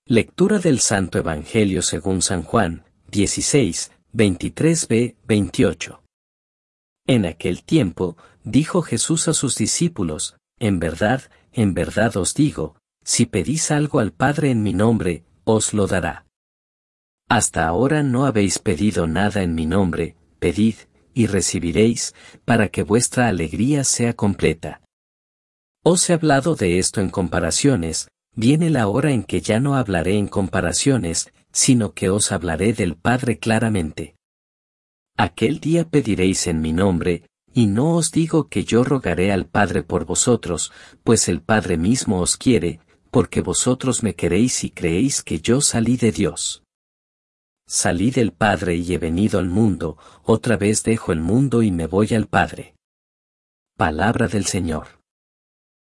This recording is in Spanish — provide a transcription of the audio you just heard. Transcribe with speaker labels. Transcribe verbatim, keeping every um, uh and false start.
Speaker 1: Lectura del Santo Evangelio según San Juan, dieciséis, veintitrés b, veintiocho. En aquel tiempo, dijo Jesús a sus discípulos, en verdad, en verdad os digo, si pedís algo al Padre en mi nombre, os lo dará. Hasta ahora no habéis pedido nada en mi nombre, pedid, y recibiréis, para que vuestra alegría sea completa. Os he hablado de esto en comparaciones, viene la hora en que ya no hablaré en comparaciones, sino que os hablaré del Padre claramente. Aquel día pediréis en mi nombre, y no os digo que yo rogaré al Padre por vosotros, pues el Padre mismo os quiere, porque vosotros me queréis y creéis que yo salí de Dios. Salí del Padre y he venido al mundo, otra vez dejo el mundo y me voy al Padre. Palabra del Señor.